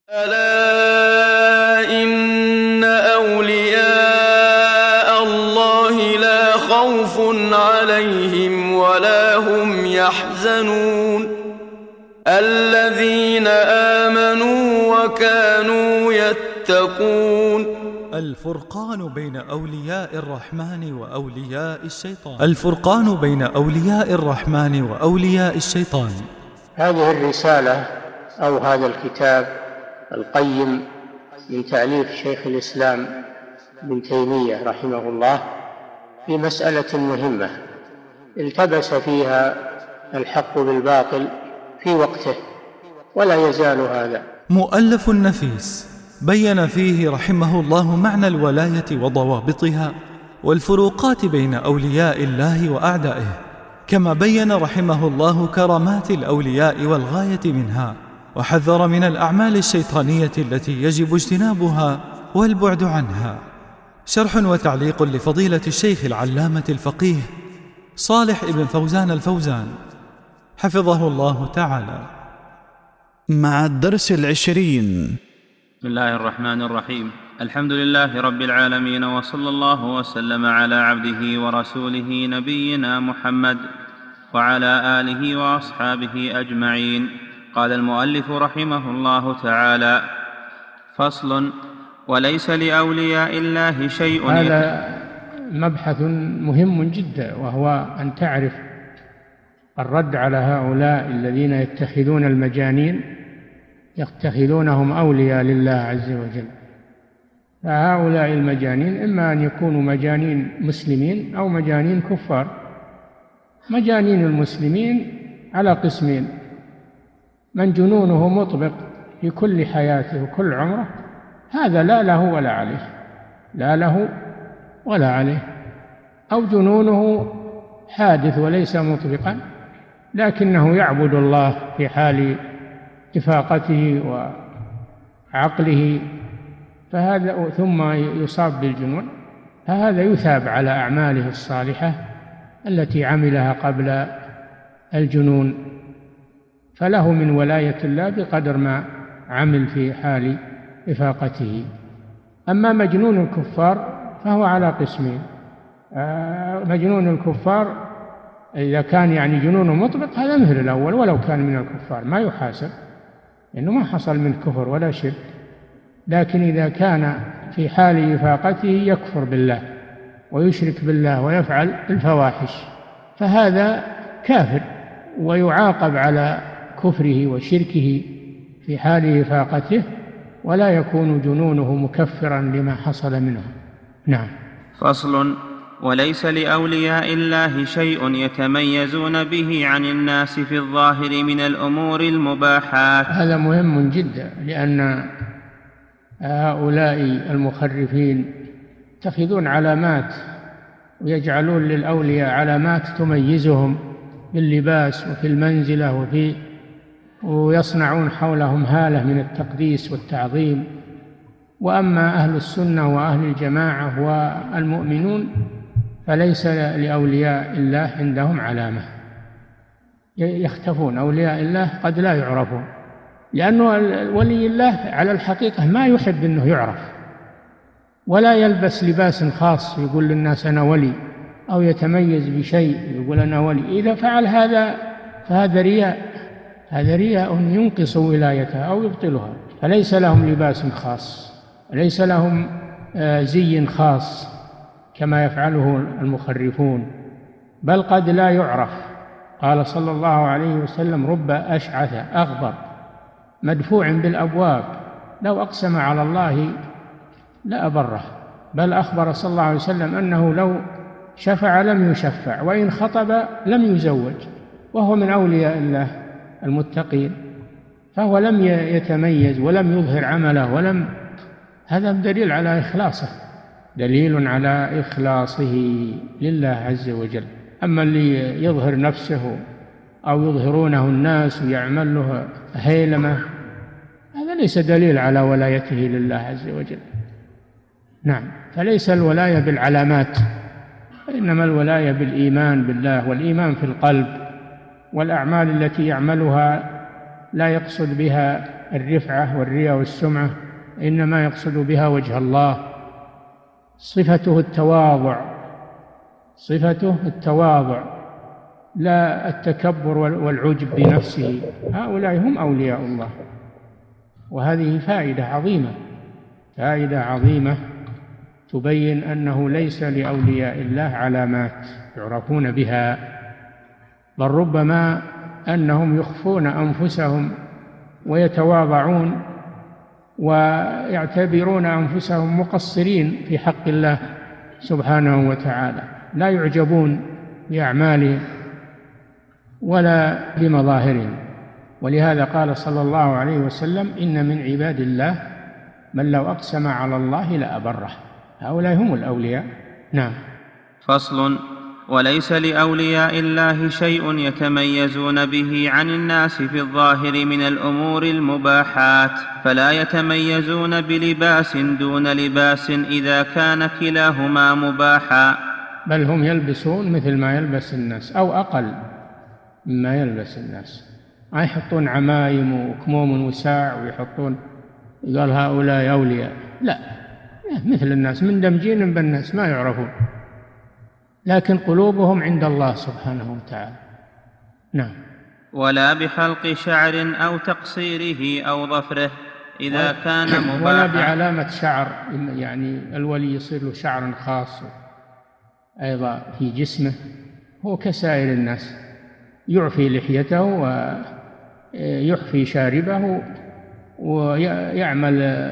ألا إن أولياء الله لا خوف عليهم ولا هم يحزنون الذين آمنوا وكانوا يتقون. الفرقان بين أولياء الرحمن وأولياء الشيطان. الفرقان بين أولياء الرحمن وأولياء الشيطان. هذه الرسالة أو هذا الكتاب القيم من تأليف شيخ الإسلام ابن تيمية رحمه الله في مسألة مهمة التبس فيها الحق بالباطل في وقته ولا يزال هذا. مؤلف نفيس بين فيه رحمه الله معنى الولاية وضوابطها والفروقات بين أولياء الله وأعدائه، كما بين رحمه الله كرامات الأولياء والغاية منها، وحذر من الأعمال الشيطانية التي يجب اجتنابها والبعد عنها. شرح وتعليق لفضيلة الشيخ العلامة الفقيه صالح ابن فوزان الفوزان حفظه الله تعالى. مع الدرس 20. بسم الله الرحمن الرحيم. الحمد لله رب العالمين، وصلى الله وسلم على عبده ورسوله نبينا محمد وعلى آله وأصحابه أجمعين. قال المؤلف رحمه الله تعالى: فصل: وليس لأولياء الله شيء. هذا مبحث مهم جدا، وهو أن تعرف الرد على هؤلاء الذين يتخذون المجانين يتخذونهم أولياء لله عز وجل. فهؤلاء المجانين إما أن يكونوا مجانين مسلمين أو مجانين كفار. مجانين المسلمين على قسمين: من جنونه مطبق في كل حياته وكل عمره، هذا لا له ولا عليه، لا له ولا عليه. أو جنونه حادث وليس مطبقا لكنه يعبد الله في حال إفاقته وعقله، فهذا ثم يصاب بالجنون، فهذا يثاب على أعماله الصالحة التي عملها قبل الجنون، فله من ولاية الله بقدر ما عمل في حال إفاقته. أما مجنون الكفار فهو على قسمين: مجنون الكفار إذا كان يعني جنونه مطلق هذا مثل الأول ولو كان من الكفار ما يحاسب، لأنه ما حصل من كفر ولا شرك. لكن إذا كان في حال إفاقته يكفر بالله ويشرك بالله ويفعل الفواحش فهذا كافر ويعاقب على كفره وشركه في حال إفاقته، ولا يكون جنونه مكفرا لما حصل منه. نعم. فصل: وليس لأولياء الله شيء يتميزون به عن الناس في الظاهر من الأمور المباحات. هذا مهم جدا، لأن هؤلاء المخرفين يتخذون علامات ويجعلون للأولياء علامات تميزهم باللباس وفي المنزلة ويصنعون حولهم هالة من التقديس والتعظيم. وأما أهل السنة وأهل الجماعة والمؤمنون فليس لأولياء الله عندهم علامة، يختفون. أولياء الله قد لا يعرفون، لأنه ولي الله على الحقيقة ما يحب أنه يعرف، ولا يلبس لباس خاص يقول للناس أنا ولي، أو يتميز بشيء يقول أنا ولي. إذا فعل هذا فهذا رياء، هذا رياء ينقص ولايتها أو يبطلها. فليس لهم لباس خاص، ليس لهم زي خاص كما يفعله المخرفون، بل قد لا يعرف. قال صلى الله عليه وسلم: رب أشعث أغبر مدفوع بالأبواب لو أقسم على الله لأبره. بل أخبر صلى الله عليه وسلم أنه لو شفع لم يشفع، وإن خطب لم يزوج، وهو من أولياء الله المتقين، فهو لم يتميز ولم يظهر عمله هذا دليل على إخلاصه، دليل على إخلاصه لله عز وجل. أما اللي يظهر نفسه أو يظهرونه الناس ويعمل له هيلمة هذا ليس دليل على ولايته لله عز وجل. نعم. فليس الولاية بالعلامات، إنما الولاية بالإيمان بالله، والإيمان في القلب، والأعمال التي يعملها لا يقصد بها الرفعة والرياء والسمعة، إنما يقصد بها وجه الله. صفته التواضع لا التكبر والعجب بنفسه. هؤلاء هم أولياء الله، وهذه فائدة عظيمة تبين أنه ليس لأولياء الله علامات يعرفون بها، بل ربما أنهم يخفون أنفسهم ويتواضعون ويعتبرون أنفسهم مقصرين في حق الله سبحانه وتعالى، لا يعجبون بأعمالهم ولا بمظاهرهم. ولهذا قال صلى الله عليه وسلم: إن من عباد الله من لو أقسم على الله لأبره. هؤلاء هم الأولياء. نعم. فصل: وليس لأولياء الله شيء يتميزون به عن الناس في الظاهر من الأمور المباحات، فلا يتميزون بلباس دون لباس إذا كان كلاهما مباحا، بل هم يلبسون مثل ما يلبس الناس أو أقل مما يلبس الناس. ما يحطون عمايم وكموم وساع ويحطون قال هؤلاء أولياء، لا، مثل الناس مندمجين بالناس ما يعرفون، لكن قلوبهم عند الله سبحانه وتعالى. نعم. ولا بحلق شعر أو تقصيره أو ظفره إذا كان مباحا، ولا بعلامة شعر، يعني الولي يصير له شعر خاص أيضا في جسمه، هو كسائر الناس، يعفي لحيته ويحفي شاربه ويعمل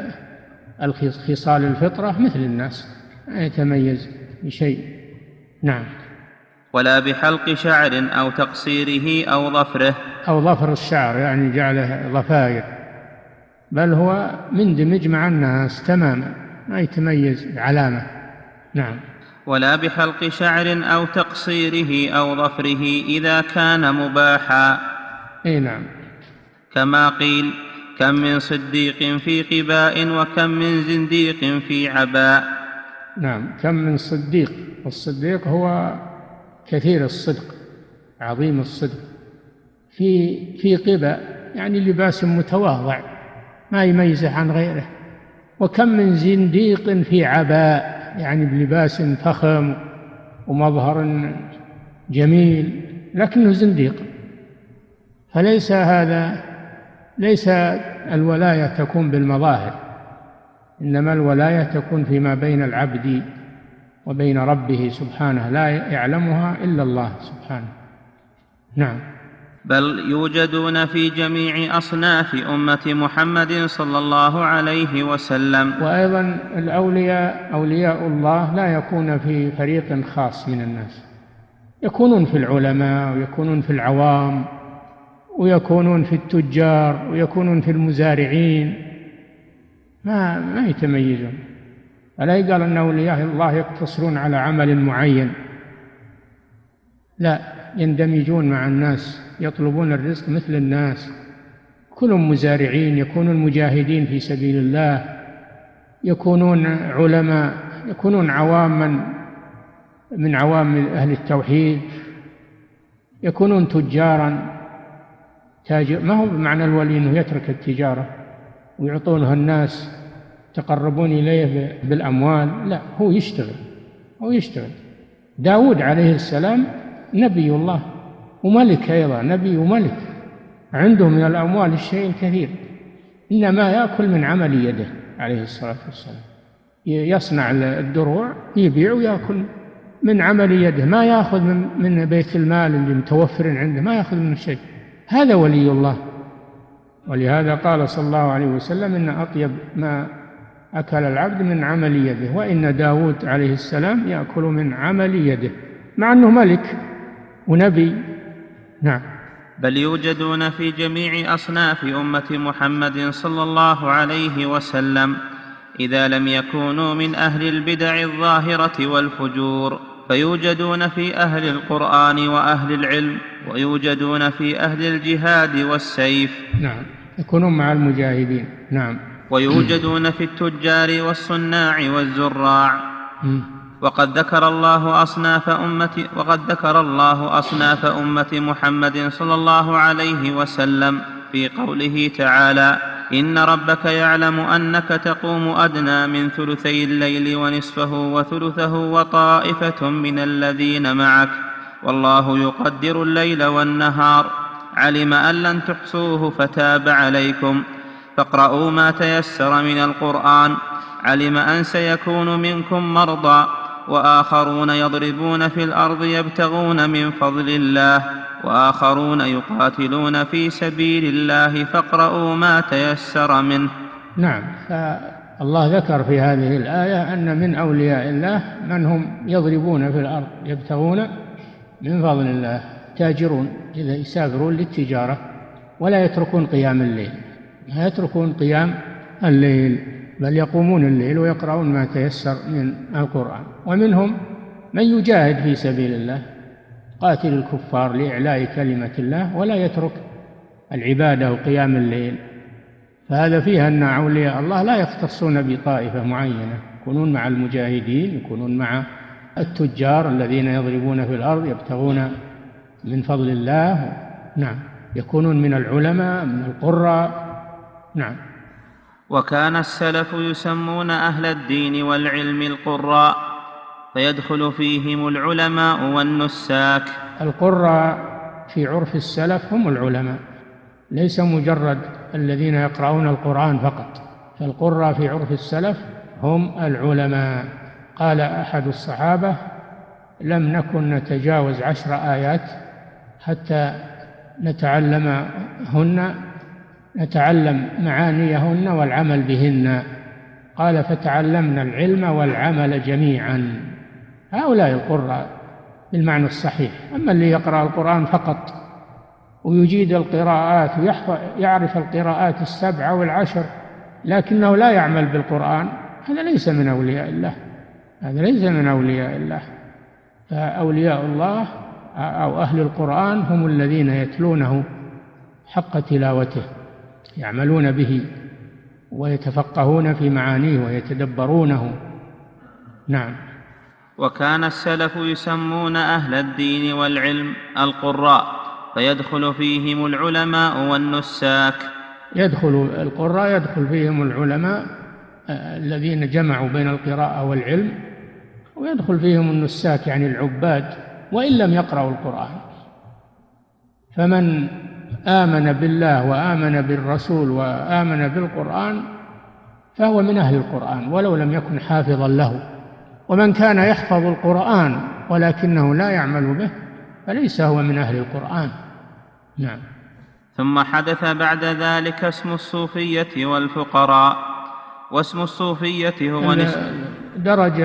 خصال الفطرة مثل الناس، لا يتميز بشيء. نعم. ولا بحلق شعر أو تقصيره أو ظفره، أو ظفر الشعر يعني جعله ضفائر، بل هو مندمج مع الناس تماما، ما يتميز بعلامة. نعم. ولا بحلق شعر أو تقصيره أو ظفره إذا كان مباحا. أي نعم. كما قيل: كم من صديق في قباء وكم من زنديق في عباء. نعم. كم من صديق، والصديق هو كثير الصدق، عظيم الصدق، في قباء يعني لباس متواضع ما يميزه عن غيره. وكم من زنديق في عباء يعني بلباس فخم ومظهر جميل لكنه زنديق. فليس الولاية تكون بالمظاهر، إنما الولاية تكون فيما بين العبد وبين ربه سبحانه، لا يعلمها إلا الله سبحانه. نعم. بل يوجدون في جميع أصناف أمة محمد صلى الله عليه وسلم. وأيضا أولياء الله لا يكون في فريق خاص من الناس، يكونون في العلماء ويكونون في العوام ويكونون في التجار ويكونون في المزارعين، ما يتميزون. ألا يقال أن أولياء الله يقتصرون على عمل معين، لا، يندمجون مع الناس، يطلبون الرزق مثل الناس، يكونون مزارعين، يكونون مجاهدين في سبيل الله، يكونون علماء، يكونون عواما من عوام أهل التوحيد، يكونون تجارا، تاجر. ما هو بمعنى الولي أنه يترك التجارة ويعطونها الناس تقربون إليه بالأموال، لا، هو يشتغل. داود عليه السلام نبي الله وملك، أيضا نبي وملك، عنده من الأموال الشيء الكثير، إنما يأكل من عمل يده عليه الصلاة والسلام، يصنع الدروع يبيع ويأكل من عمل يده، ما يأخذ من بيت المال اللي متوفر عنده، ما يأخذ من شيء. هذا ولي الله. ولهذا قال صلى الله عليه وسلم: إن أطيب ما أكل العبد من عمل يده، وإن داود عليه السلام يأكل من عمل يده، مع أنه ملك ونبي. نعم. بل يوجدون في جميع أصناف أمة محمد صلى الله عليه وسلم إذا لم يكونوا من أهل البدع الظاهرة والفجور، فيوجدون في أهل القرآن وأهل العلم، ويوجدون في أهل الجهاد والسيف. نعم، يكونون مع المجاهدين. نعم. ويوجدون في التجار والصناع والزراع. وقد ذكر الله أصناف أمة محمد صلى الله عليه وسلم في قوله تعالى: إن ربك يعلم أنك تقوم أدنى من ثلثي الليل ونصفه وثلثه وطائفة من الذين معك والله يقدر الليل والنهار علم أن لن تحصوه فتاب عليكم فاقرؤوا ما تيسر من القرآن علم أن سيكون منكم مرضى وآخرون يضربون في الأرض يبتغون من فضل الله وآخرون يقاتلون في سبيل الله فاقرؤوا ما تيسر منه. نعم، فالله ذكر في هذه الآية أن من أولياء الله من هم يضربون في الأرض يبتغون من فضل الله، تاجرون إذا يسافرون للتجارة ولا يتركون قيام الليل، ما يتركون قيام الليل بل يقومون الليل ويقرؤون ما تيسر من القرآن. ومنهم من يجاهد في سبيل الله قاتل الكفار لإعلاء كلمة الله ولا يترك العبادة وقيام الليل. فهذا فيها أن أولياء الله لا يختصون بطائفة معينة، يكونون مع المجاهدين، يكونون مع التجار الذين يضربون في الأرض يبتغون من فضل الله، نعم، يكونون من العلماء من القراء، نعم. وكان السلف يسمون أهل الدين والعلم القراء فيدخل فيهم العلماء والنساك. القراء في عرف السلف هم العلماء، ليس مجرد الذين يقرؤون القرآن فقط، فالقراء في عرف السلف هم العلماء. قال أحد الصحابة: لم نكن نتجاوز 10 آيات حتى نتعلم معانيهن والعمل بهن. قال: فتعلمنا العلم والعمل جميعا. هؤلاء القراء بالمعنى الصحيح. أما اللي يقرأ القرآن فقط ويجيد القراءات ويعرف القراءات 7 و10 لكنه لا يعمل بالقرآن، هذا ليس من أولياء الله، هذا ليس من أولياء الله. فأولياء الله أو أهل القرآن هم الذين يتلونه حق تلاوته، يعملون به ويتفقهون في معانيه ويتدبرونه، نعم. وكان السلف يسمون أهل الدين والعلم القراء فيدخل فيهم العلماء والنساك. يدخل القراء يدخل فيهم العلماء الذين جمعوا بين القراءة والعلم، ويدخل فيهم النساك يعني العباد وإن لم يقرأوا القرآن. فمن آمن بالله وآمن بالرسول وآمن بالقرآن فهو من أهل القرآن ولو لم يكن حافظا له. ومن كان يحفظ القرآن ولكنه لا يعمل به فليس هو من أهل القرآن، نعم. ثم حدث بعد ذلك اسم الصوفية والفقراء. واسم الصوفية هو درج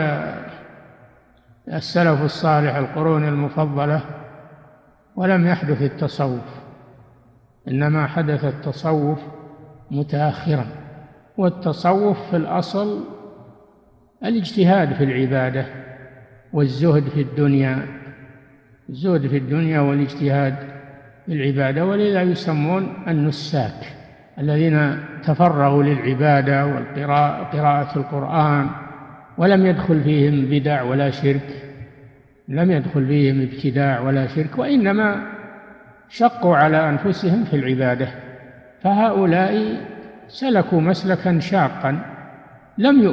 السلف الصالح القرون المفضلة ولم يحدث التصوف، إنما حدث التصوف متأخرا. والتصوف في الأصل الاجتهاد في العبادة والزهد في الدنيا، الزهد في الدنيا والاجتهاد في العبادة، ولذا يسمون النساك الذين تفرغوا للعبادة وقراءة القرآن ولم يدخل فيهم بدع ولا شرك، لم يدخل فيهم ابتداع ولا شرك، وإنما شقوا على أنفسهم في العبادة. فهؤلاء سلكوا مسلكا شاقا لم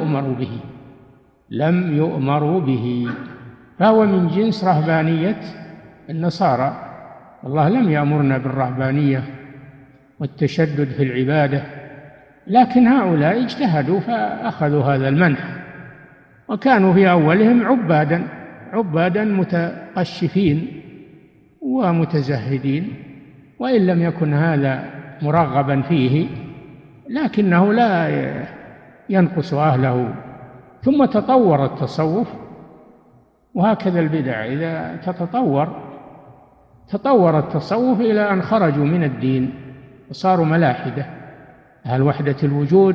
يؤمروا به، فهو من جنس رهبانية النصارى. الله لم يأمرنا بالرهبانية والتشدد في العبادة، لكن هؤلاء اجتهدوا فأخذوا هذا المنح، وكانوا في أولهم عبادا متقشفين ومتزهدين، وإن لم يكن هذا مرغبا فيه لكنه لا ينقص أهله. ثم تطور التصوف، وهكذا البدع إذا تطور التصوف إلى أن خرجوا من الدين وصاروا ملاحدة، أهل وحدة الوجود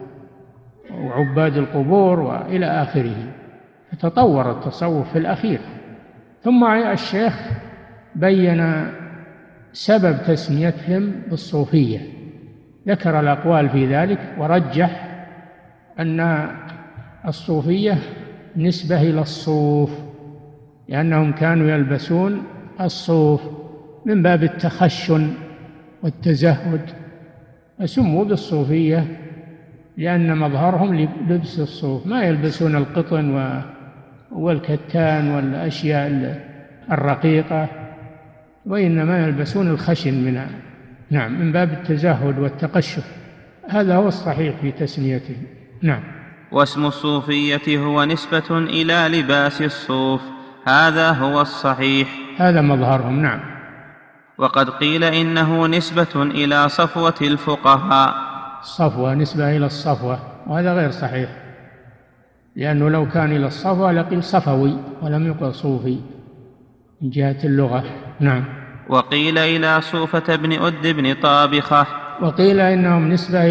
وعباد القبور وإلى آخره. فتطور التصوف في الأخير. ثم الشيخ بين سبب تسميتهم بالصوفية، ذكر الأقوال في ذلك ورجح أن الصوفية نسبة إلى الصوف، لأنهم كانوا يلبسون الصوف من باب التخشن والتزهد سموا بالصوفية لأن مظهرهم لبس الصوف، ما يلبسون القطن والكتان والأشياء الرقيقة، وإنما يلبسون الخشن منها، نعم، من باب التزهد والتقشف. هذا هو الصحيح في تسميته. نعم. واسم الصوفية هو نسبة إلى لباس الصوف، هذا هو الصحيح، هذا مظهرهم. نعم. وقد قيل إنه نسبة إلى صفوة الفقهاء. الصفوة نسبة إلى الصفوة، وهذا غير صحيح، لأنه لو كان إلى الصفوة لقيل صفوي ولم يقل صوفي من جهة اللغة. نعم. وقيل إلى صوفة بن أد بن طابخة. وقيل إنهم نسبة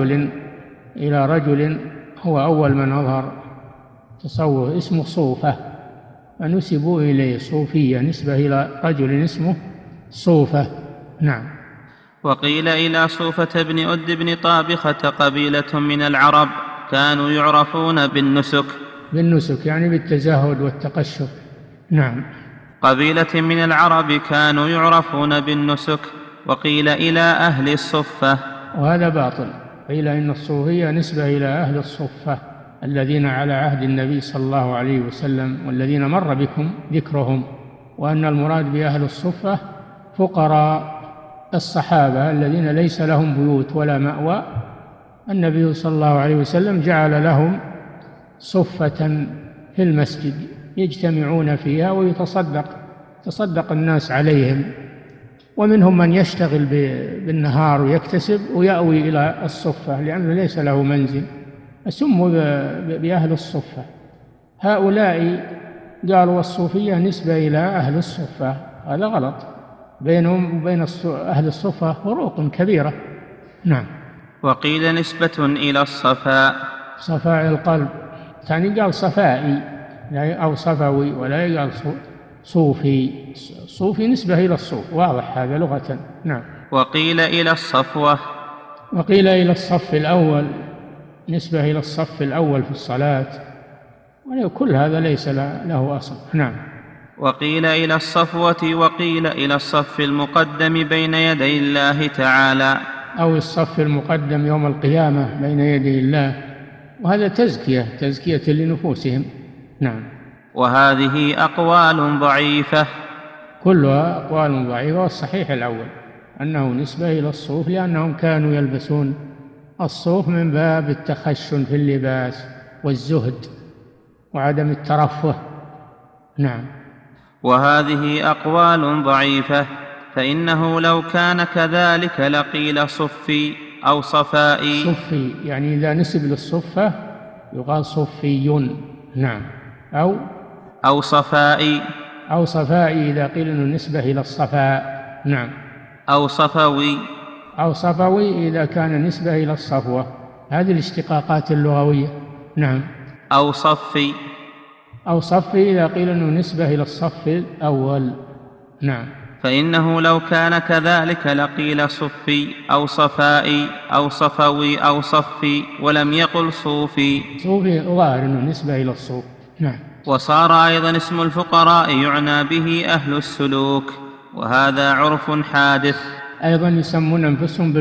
إلى رجل هو أول من أظهر تصوف، اسمه صوفة، فنسبوا إليه صوفية، نسبة إلى رجل اسمه صوفة. نعم. وقيل إلى صوفة بن أد بن طابخة قبيلة من العرب كانوا يعرفون بالنسك يعني بالتزهد والتقشف. نعم. قبيلة من العرب كانوا يعرفون بالنسك. وقيل إلى أهل الصفة، وهذا باطل. قيل إن الصوفية نسبة إلى أهل الصفة الذين على عهد النبي صلى الله عليه وسلم والذين مر بكم ذكرهم، وأن المراد بأهل الصفة فقراء الصحابة الذين ليس لهم بيوت ولا مأوى. النبي صلى الله عليه وسلم جعل لهم صفة في المسجد يجتمعون فيها ويتصدق الناس عليهم، ومنهم من يشتغل بالنهار ويكتسب ويأوي إلى الصفة لأنه ليس له منزل، فسموا بأهل الصفة. هؤلاء قالوا الصوفية نسبة إلى أهل الصفة، هذا غلط، بينهم وبين أهل الصفة فروق كبيرة. نعم. وقيل نسبة إلى الصفاء، صفاء القلب، ثاني قال صفائي أو صفوي، ولا يقال صوفي. صوفي نسبة إلى الصوف، واضح هذا لغة. نعم. وقيل إلى الصفوة، وقيل إلى الصف الأول، نسبة إلى الصف الأول في الصلاة، وكل هذا ليس له أصل. نعم. وقيل إلى الصفوة، وقيل إلى الصف المقدم بين يدي الله تعالى، أو الصف المقدم يوم القيامة بين يدي الله، وهذا تزكية لنفوسهم. نعم. وهذه أقوال ضعيفة، كلها أقوال ضعيفة، والصحيح الأول أنه نسبة إلى الصوف، لأنهم كانوا يلبسون الصوف من باب التخشن في اللباس والزهد وعدم الترفه. نعم. وهذه أقوال ضعيفة، فإنه لو كان كذلك لقيل صفي أو صفائي. صفي يعني إذا نسب للصفة يقال صفي. نعم. أو صفائي، أو صفائي إذا قيل إنه نسبة إلى الصفاء. نعم. أو صفوي، أو صفوي إذا كان نسبة إلى الصفوة، هذه الاشتقاقات اللغوية. نعم. أو صفي، أو صفي إذا قيل إنه نسبة إلى الصف الأول. نعم. فإنه لو كان كذلك لقيل صفي أو صفائي أو صفوي أو صفي، ولم يقل صوفي. صوفي ظاهر إنه نسبة إلى الصوف. نعم. وصار أيضا اسم الفقراء يعنى به أهل السلوك، وهذا عرف حادث. أيضا يسمون أنفسهم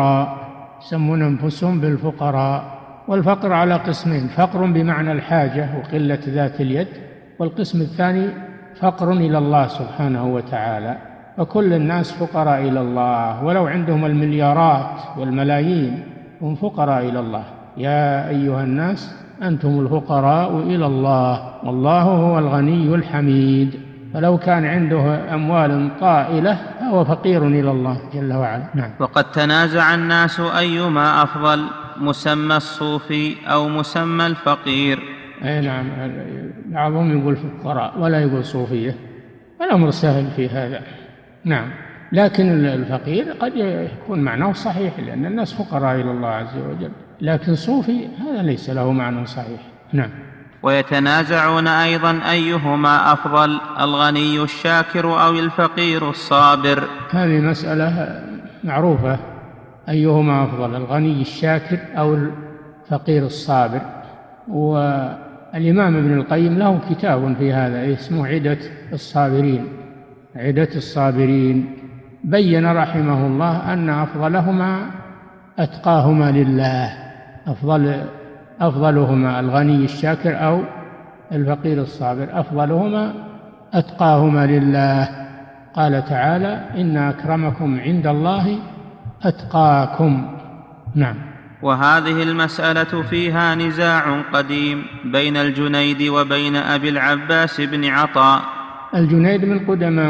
بالفقراء، والفقر على قسمين: فقر بمعنى الحاجة وقلة ذات اليد، والقسم الثاني فقر إلى الله سبحانه وتعالى. وكل الناس فقراء إلى الله، ولو عندهم المليارات والملايين هم فقراء إلى الله. يا أيها الناس أنتم الفقراء إلى الله والله هو الغني الحميد. فلو كان عنده أموال طائلة فهو فقير إلى الله جل وعلا. نعم. وقد تنازع الناس أيما أفضل، مسمى الصوفي أو مسمى الفقير. أي نعم، بعضهم يقول فقراء ولا يقول صوفية، الأمر سهل في هذا. نعم. لكن الفقير قد يكون معناه صحيح، لأن الناس فقراء إلى الله عز وجل، لكن صوفي هذا ليس له معنى صحيح. نعم. ويتنازعون أيضا أيهما أفضل، الغني الشاكر أو الفقير الصابر. هذه مسألة معروفة، أيهما أفضل، الغني الشاكر أو الفقير الصابر. والإمام ابن القيم له كتاب في هذا اسمه عدة الصابرين. بين رحمه الله أن أفضلهما أتقاهما لله، أفضلهما الغني الشاكر أو الفقير الصابر، أفضلهما أتقاهما لله. قال تعالى: إن أكرمكم عند الله أتقاكم. نعم. وهذه المسألة فيها نزاع قديم بين الجنيد وبين أبي العباس بن عطاء. الجنيد من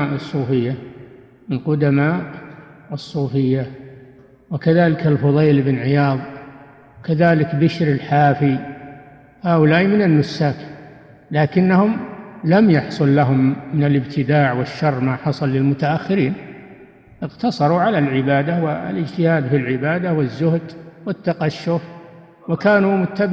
قدماء الصوفية، وكذلك الفضيل بن عياض، كذلك بشر الحافي، هؤلاء من النساك، لكنهم لم يحصل لهم من الابتداع والشر ما حصل للمتأخرين، اقتصروا على العبادة والاجتهاد في العبادة والزهد والتقشف، وكانوا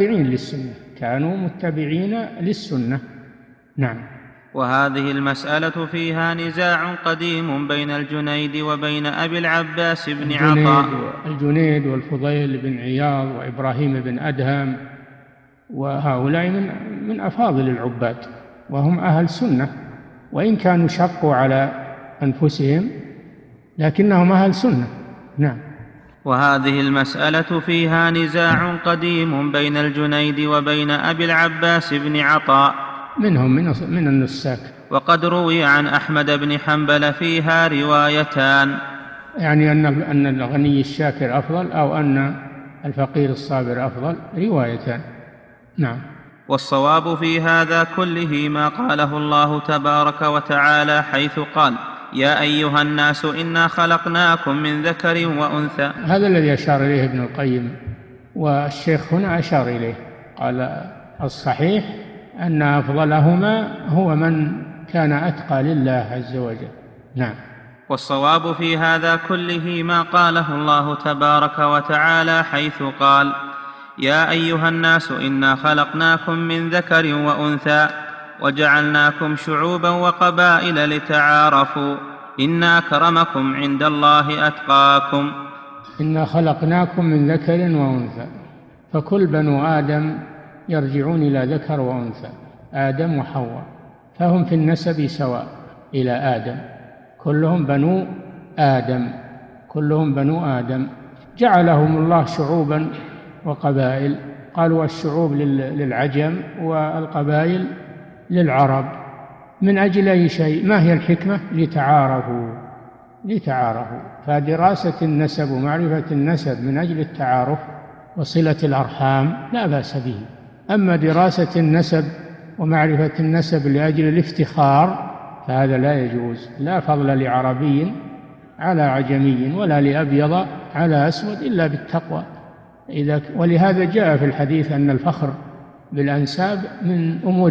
متبعين للسنة. نعم. وهذه المسألة فيها نزاع قديم بين الجنيد وبين أبي العباس بن عطاء. الجنيد والفضيل بن عياض وإبراهيم بن أدهم، وهؤلاء من أفاضل العباد، وهم أهل سنة، وإن كانوا شقوا على أنفسهم لكنهم أهل سنة. نعم. وهذه المسألة فيها نزاع قديم بين الجنيد وبين أبي العباس بن عطاء، منهم من النساك. وقد روي عن أحمد بن حنبل فيها روايتان، يعني أن الغني الشاكر أفضل أو أن الفقير الصابر أفضل، روايتان. نعم. والصواب في هذا كله ما قاله الله تبارك وتعالى حيث قال: يا أيها الناس إنا خلقناكم من ذكر وأنثى. هذا الذي أشار إليه ابن القيم، والشيخ هنا أشار إليه، قال الصحيح أن أفضلهما هو من كان أتقى لله عز وجل. نعم. والصواب في هذا كله ما قاله الله تبارك وتعالى حيث قال: يا أيها الناس إنا خلقناكم من ذكر وأنثى وجعلناكم شعوبا وقبائل لتعارفوا إن أكرمكم عند الله أتقاكم. إنا خلقناكم من ذكر وأنثى، فكل بنو آدم يرجعون إلى ذكر وأنثى، آدم وحواء، فهم في النسب سواء إلى آدم، كلهم بنو آدم. جعلهم الله شعوبا وقبائل، قالوا الشعوب للعجم والقبائل للعرب، من أجل أي شيء؟ ما هي الحكمة؟ لتعارفوا. فدراسة النسب ومعرفة النسب من أجل التعارف وصلة الأرحام لا بأس به، أما دراسة النسب ومعرفة النسب لأجل الافتخار فهذا لا يجوز. لا فضل لعربي على عجمي ولا لأبيض على أسود إلا بالتقوى. ولهذا جاء في الحديث أن الفخر بالأنساب من أمور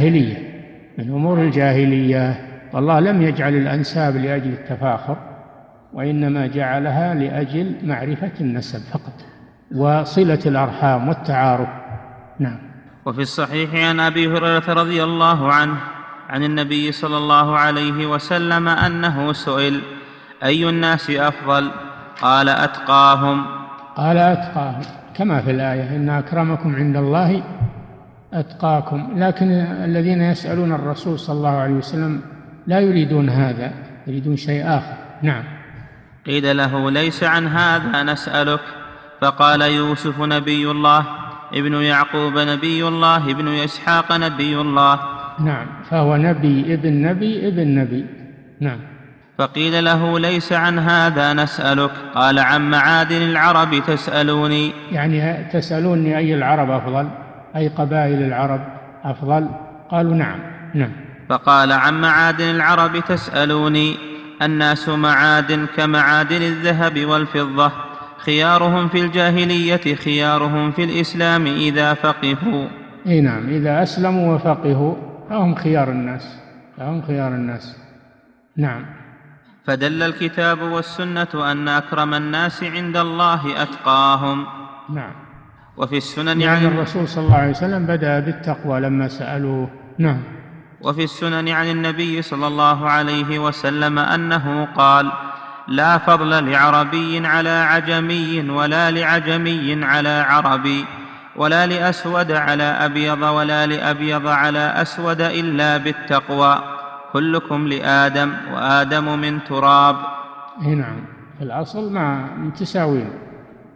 الجاهلية، والله لم يجعل الأنساب لأجل التفاخر، وإنما جعلها لأجل معرفة النسب فقط وصلة الأرحام والتعارف. نعم. وفي الصحيح عن أبي هريرة رضي الله عنه عن النبي صلى الله عليه وسلم أنه سئل: أي الناس أفضل؟ قال: أتقاهم. كما في الآية: إن أكرمكم عند الله أتقاكم. لكن الذين يسألون الرسول صلى الله عليه وسلم لا يريدون هذا، يريدون شيء آخر. نعم. قيل له: ليس عن هذا نسألك. فقال: يوسف نبي الله، ابن يعقوب نبي الله، ابن إسحاق نبي الله. نعم، فهو نبي ابن نبي. نعم. فقيل له: ليس عن هذا نسألك. قال: عن معادن العرب تسألوني. يعني تسألوني أي العرب أفضل، أي قبائل العرب أفضل؟ قالوا: نعم. فقال: عن معادن العرب تسألوني. الناس معادن كمعادن الذهب والفضة، خيارهم في الجاهلية خيارهم في الإسلام إذا فقهوا. نعم، إذا أسلموا وفقهوا فهم خيار الناس. نعم. فدل الكتاب والسنة أن أكرم الناس عند الله أتقاهم. نعم. وفي السنن يعني الرسول صلى الله عليه وسلم بدأ بالتقوى لما سألوه. نعم. وفي السنن عن النبي صلى الله عليه وسلم أنه قال: لا فضل لعربي على عجمي، ولا لعجمي على عربي، ولا لأسود على أبيض، ولا لأبيض على أسود، إلا بالتقوى. كلكم لآدم وآدم من تراب. نعم، في الأصل متساوين،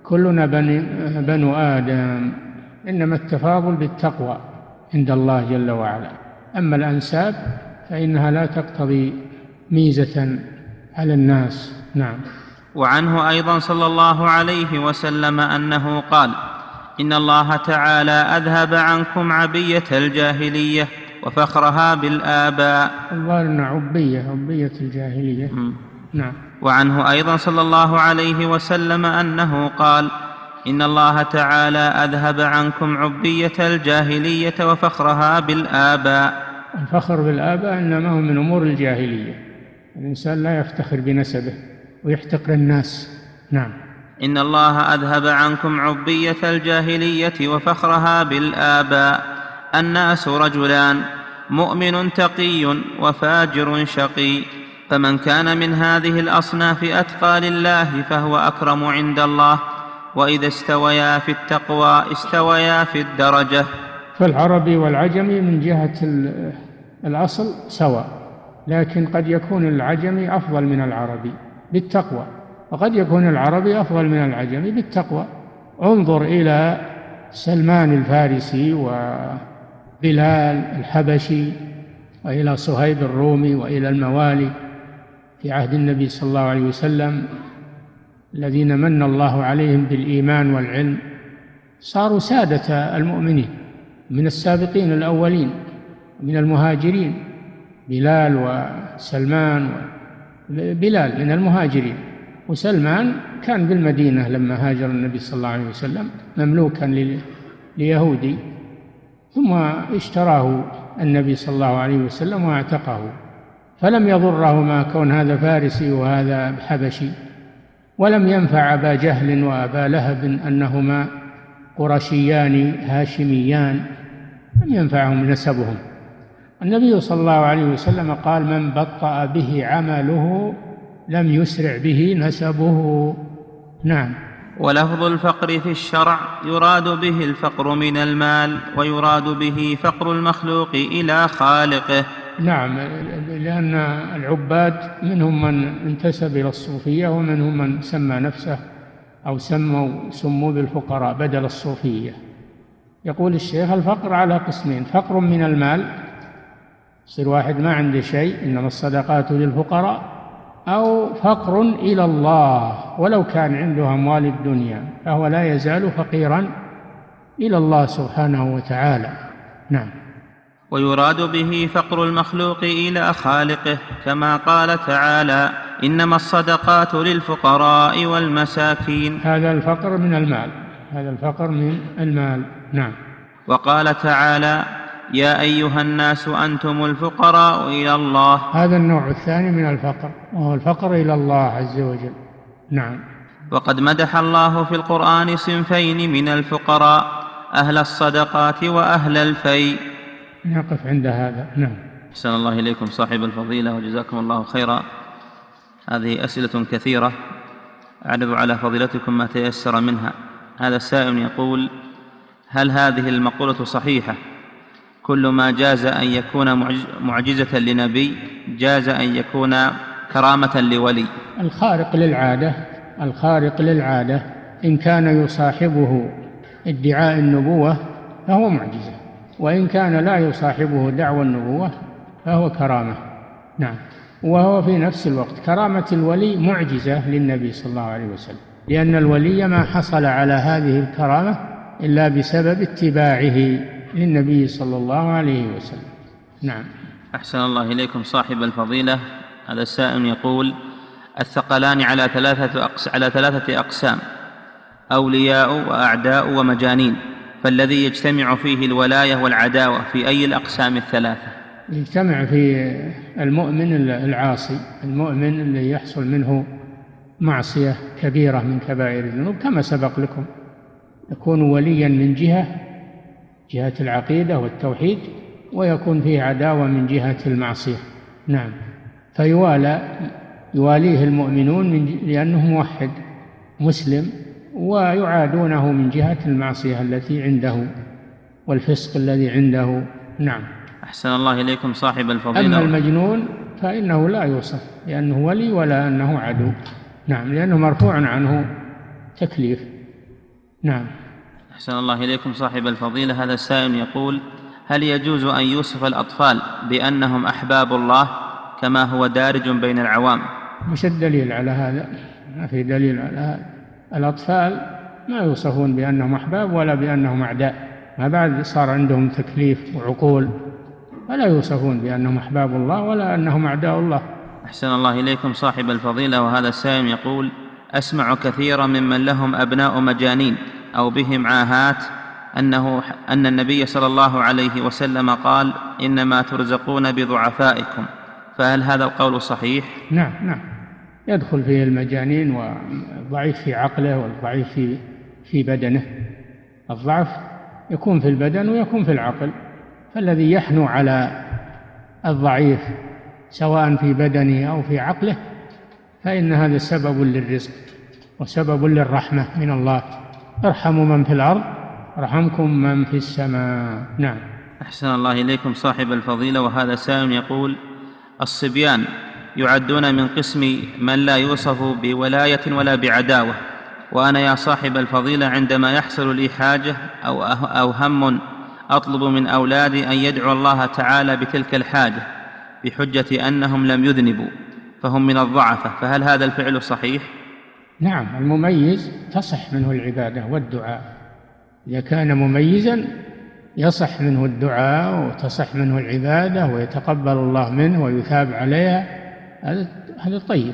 كلنا بنو آدم، إنما التفاضل بالتقوى عند الله جل وعلا. أما الأنساب فإنها لا تقتضي ميزة على الناس. نعم. وعنه أيضا صلى الله عليه وسلم أنه قال: إن الله تعالى أذهب عنكم عبية الجاهلية وفخرها بالآباء. الظاهر عبية الجاهلية. نعم. وعنه أيضا صلى الله عليه وسلم أنه قال: إن الله تعالى أذهب عنكم عبية الجاهلية وفخرها بالآباء. الفخر بالآباء إنما هو من أمور الجاهلية، الإنسان لا يفتخر بنسبه ويحتقر الناس. نعم. إن الله أذهب عنكم عبية الجاهلية وفخرها بالآباء. الناس رجلان، مؤمن تقي وفاجر شقي، فمن كان من هذه الأصناف أتقى لله فهو أكرم عند الله، وإذا استويا في التقوى استويا في الدرجة. فالعربي والعجمي من جهة الأصل سواء، لكن قد يكون العجمي أفضل من العربي بالتقوى، وقد يكون العربي أفضل من العجمي بالتقوى. انظر إلى سلمان الفارسي وبلال الحبشي وإلى صهيب الرومي وإلى الموالي في عهد النبي صلى الله عليه وسلم الذين من الله عليهم بالإيمان والعلم، صاروا سادة المؤمنين من السابقين الأولين من المهاجرين. بلال وسلمان، بلال من المهاجرين، وسلمان كان بالمدينة لما هاجر النبي صلى الله عليه وسلم مملوكا ليهودي، ثم اشتراه النبي صلى الله عليه وسلم واعتقه، فلم يضره ما كون هذا فارسي وهذا حبشي، ولم ينفع أبا جهل وأبا لهب أنهما قرشيان هاشميان، لم ينفعهم نسبهم. النبي صلى الله عليه وسلم قال: من بطأ به عمله لم يسرع به نسبه. نعم. ولفظ الفقر في الشرع يراد به الفقر من المال، ويراد به فقر المخلوق إلى خالقه. نعم، لأن العباد منهم من انتسب إلى الصوفية، ومنهم من سمى نفسه أو سموا بالفقراء بدل الصوفية. يقول الشيخ: الفقر على قسمين: فقر من المال، يصير واحد ما عنده شيء، إنما الصدقات للفقراء، أو فقر إلى الله، ولو كان عنده أموال الدنيا فهو لا يزال فقيرا إلى الله سبحانه وتعالى. نعم. ويراد به فقر المخلوق إلى خالقه، كما قال تعالى: إنما الصدقات للفقراء والمساكين. هذا الفقر من المال، هذا الفقر من المال. نعم. وقال تعالى: يا أيها الناس أنتم الفقراء إلى الله. هذا النوع الثاني من الفقر، وهو الفقر إلى الله عز وجل. نعم. وقد مدح الله في القرآن صنفين من الفقراء: أهل الصدقات وأهل الفيء. نقف عند هذا. نعم. أحسن الله إليكم صاحب الفضيلة وجزاكم الله خيرا. هذه أسئلة كثيرة أعرض على فضيلتكم ما تيسر منها. هذا السائل يقول: هل هذه المقولة صحيحة: كل ما جاز أن يكون معجزة لنبي جاز أن يكون كرامة لولي؟ الخارق للعادة إن كان يصاحبه ادعاء النبوة فهو معجزة، وإن كان لا يصاحبه دعوى النبوة فهو كرامة. نعم. وهو في نفس الوقت كرامة الولي معجزة للنبي صلى الله عليه وسلم، لأن الولي ما حصل على هذه الكرامة إلا بسبب اتباعه للنبي صلى الله عليه وسلم. نعم. أحسن الله إليكم صاحب الفضيلة. هذا السائل يقول: الثقلان على ثلاثة أقسام: أولياء وأعداء ومجانين، فالذي يجتمع فيه الولاية والعداوة في أي الأقسام الثلاثة؟ يجتمع في المؤمن العاصي، المؤمن اللي يحصل منه معصية كبيرة من كبائر الذنوب كما سبق لكم، يكون وليا من جهة العقيدة والتوحيد، ويكون فيه عداوة من جهة المعصية. نعم. يواليه المؤمنون لأنه موحد مسلم، ويعادونه من جهة المعصية التي عنده والفسق الذي عنده. نعم. أحسن الله إليكم صاحب الفضيلة. أما المجنون فإنه لا يوصف لأنه ولي ولا أنه عدو. نعم، لأنه مرفوع عنه تكليف. نعم. أحسن الله إليكم صاحب الفضيلة. هذا السائل يقول: هل يجوز أن يوصف الأطفال بأنهم أحباب الله كما هو دارج بين العوام؟ مش الدليل على هذا؟ ما في دليل على هذا. الأطفال ما يوصفون بأنهم أحباب ولا بأنهم أعداء، ما بعد صار عندهم تكليف وعقول، فلا يوصفون بأنهم أحباب الله ولا أنهم أعداء الله. أحسن الله إليكم صاحب الفضيلة. وهذا السائل يقول: أسمع كثيرا ممن لهم أبناء مجانين أو بهم عاهات أن النبي صلى الله عليه وسلم قال: إنما ترزقون بضعفائكم، فهل هذا القول صحيح؟ نعم، يدخل فيه المجانين والضعيف في عقله والضعيف في بدنه. الضعف يكون في البدن ويكون في العقل، فالذي يحنو على الضعيف سواء في بدنه أو في عقله فإن هذا سبب للرزق وسبب للرحمة من الله. ارحموا من في الأرض يرحمكم من في السماء. نعم. أحسن الله إليكم صاحب الفضيلة. وهذا سائل يقول: الصبيان يعدون من قسم من لا يوصف بولاية ولا بعداوة، وأنا يا صاحب الفضيلة عندما يحصل لي حاجة أو هم أطلب من أولادي أن يدعوا الله تعالى بتلك الحاجة بحجة أنهم لم يذنبوا فهم من الضعفة، فهل هذا الفعل صحيح؟ نعم، المميز تصح منه العبادة والدعاء. إذا كان مميزا يصح منه الدعاء وتصح منه العبادة ويتقبل الله منه ويثاب عليها، هذا طيب.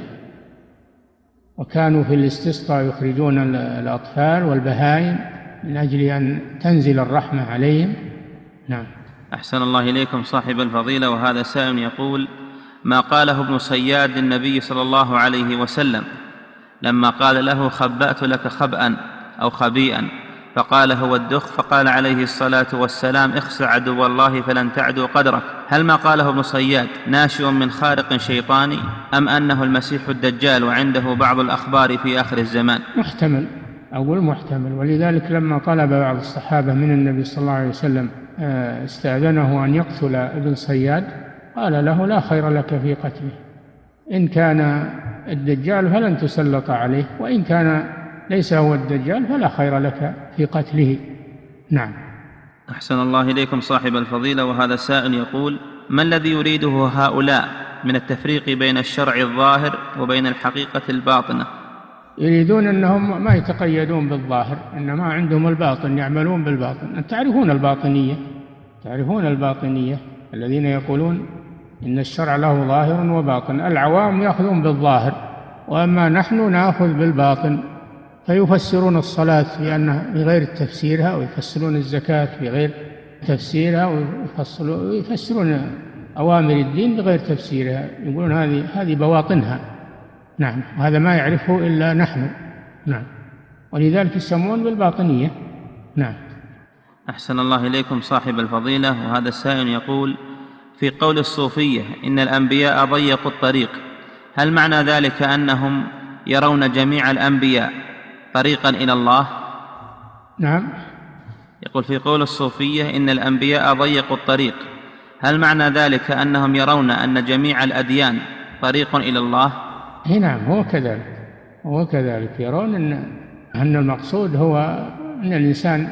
وكانوا في الاستسقاء يخرجون الأطفال والبهائم من أجل أن تنزل الرحمة عليهم. نعم. أحسن الله إليكم صاحب الفضيلة. وهذا سائل يقول: ما قاله ابن صياد للنبي صلى الله عليه وسلم لما قال له: خبأت لك خبأ أو خبيئا، فقال: هو الدخ، فقال عليه الصلاة والسلام: اخسع عدو الله فلن تعدو قدرك، هل ما قاله ابن صياد ناشئ من خارق شيطاني أم أنه المسيح الدجال وعنده بعض الأخبار في آخر الزمان؟ محتمل، أقول محتمل. ولذلك لما طلب بعض الصحابة من النبي صلى الله عليه وسلم استأذنه أن يقتل ابن صياد قال له: لا خير لك في قتله، إن كان الدجال فلن تسلط عليه، وإن كان ليس هو الدجال فلا خير لك في قتله. نعم. أحسن الله إليكم صاحب الفضيلة. وهذا السائل يقول: ما الذي يريده هؤلاء من التفريق بين الشرع الظاهر وبين الحقيقة الباطنة؟ يريدون أنهم ما يتقيدون بالظاهر، إنما عندهم الباطن، يعملون بالباطن. تعرفون الباطنية الذين يقولون إن الشرع له ظاهر وباطن. العوام يأخذون بالظاهر، وأما نحن نأخذ بالباطن، فيفسرون الصلاة بغير تفسيرها، ويفسرون الزكاة بغير تفسيرها، ويفسرون أوامر الدين بغير تفسيرها، يقولون هذه بواطنها. نعم، وهذا ما يعرفه إلا نحن. نعم، ولذلك يسمون بالباطنية. نعم. أحسن الله إليكم صاحب الفضيلة. وهذا السائل يقول: في قول الصوفية إن الأنبياء ضيقوا الطريق، هل معنى ذلك أنهم يرون جميع الأنبياء طريقا إلى الله؟ نعم. يقول: في قول الصوفية إن الأنبياء ضيقوا الطريق، هل معنى ذلك أنهم يرون أن جميع الأديان طريق إلى الله؟ نعم، هو كذلك يرون أن المقصود هو أن الإنسان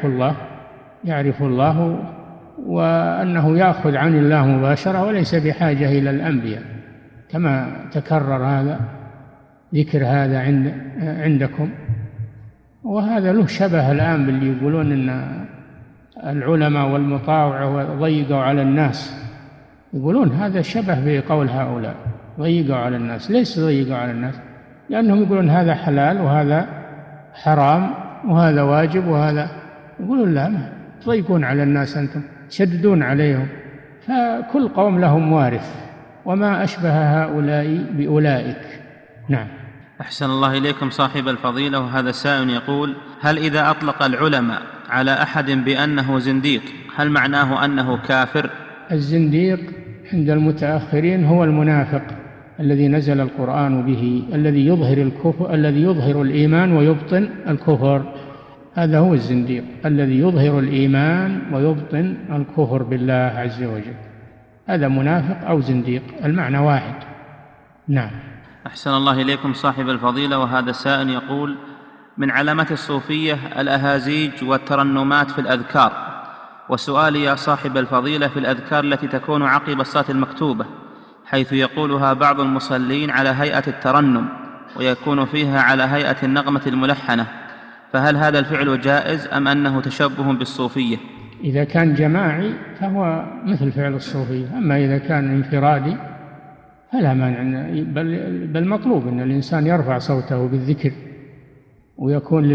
يعرف الله وأنه يأخذ عن الله مباشرة وليس بحاجة إلى الأنبياء، كما تكرر هذا ذكر هذا عندكم. وهذا له شبه الآن باللي يقولون أن العلماء والمطاوعة ضيقوا على الناس، يقولون هذا شبه بقول هؤلاء ضيقوا على الناس. ليس ضيقوا على الناس، لأنهم يقولون هذا حلال وهذا حرام وهذا واجب وهذا، يقولون لا، ما تضيقون على الناس أنتم، تشددون عليهم. فكل قوم لهم وارث، وما أشبه هؤلاء بأولئك. نعم. أحسن الله إليكم صاحب الفضيلة. وهذا السائل يقول: هل إذا أطلق العلماء على أحد بأنه زنديق هل معناه أنه كافر؟ الزنديق عند المتأخرين هو المنافق الذي نزل القرآن به، الذي يظهر الكفر، الذي يظهر الإيمان ويبطن الكفر. هذا هو الزنديق الذي يظهر الإيمان ويبطن الكفر بالله عز وجل، هذا منافق أو زنديق، المعنى واحد. نعم. أحسن الله إليكم صاحب الفضيلة. وهذا السائل يقول: من علامات الصوفية الأهازيج والترنمات في الأذكار. وسؤالي يا صاحب الفضيلة في الأذكار التي تكون عقب الصلاة المكتوبة، حيث يقولها بعض المصلين على هيئة الترنم ويكون فيها على هيئة النغمة الملحنة، فهل هذا الفعل جائز أم أنه تشبه بالصوفية؟ إذا كان جماعي فهو مثل فعل الصوفية، أما إذا كان انفرادي فلا مانع، بل مطلوب أن الإنسان يرفع صوته بالذكر، ويكون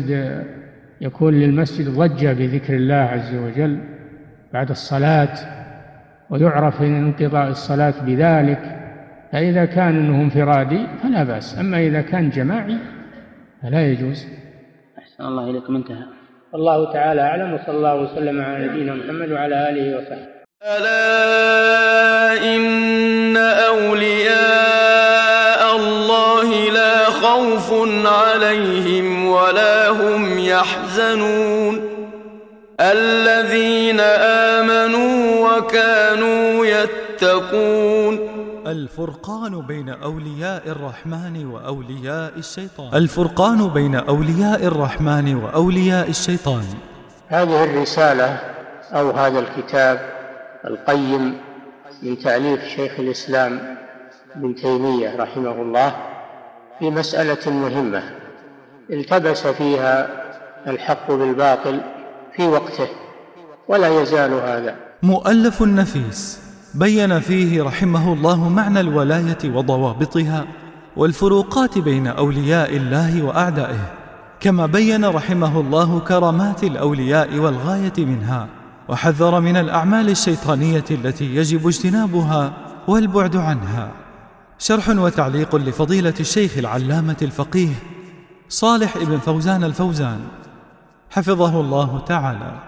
للمسجد ضجة بذكر الله عز وجل بعد الصلاة، ويعرف انقضاء الصلاة بذلك. فإذا كان أنه انفرادي فلا بأس، أما إذا كان جماعي فلا يجوز. أحسن الله إليكم، انتهى. الله تعالى أعلم، وصلى الله وسلم على نبينا محمد وعلى آله وصحبه. ألا إن أولياء الله لا خوف عليهم ولا هم يحزنون الذين آمنوا وكانوا يتقون. الفرقان بين أولياء الرحمن وأولياء الشيطان. الفرقان بين أولياء الرحمن وأولياء الشيطان. هذه الرسالة أو هذا الكتاب القيم من تأليف شيخ الإسلام ابن تيمية رحمه الله في مسألة مهمة التبس فيها الحق بالباطل في وقته، ولا يزال هذا. مؤلف نفيس بين فيه رحمه الله معنى الولاية وضوابطها والفروقات بين أولياء الله وأعدائه، كما بين رحمه الله كرامات الأولياء والغاية منها، وحذر من الأعمال الشيطانية التي يجب اجتنابها والبعد عنها. شرح وتعليق لفضيلة الشيخ العلامة الفقيه صالح ابن فوزان الفوزان حفظه الله تعالى.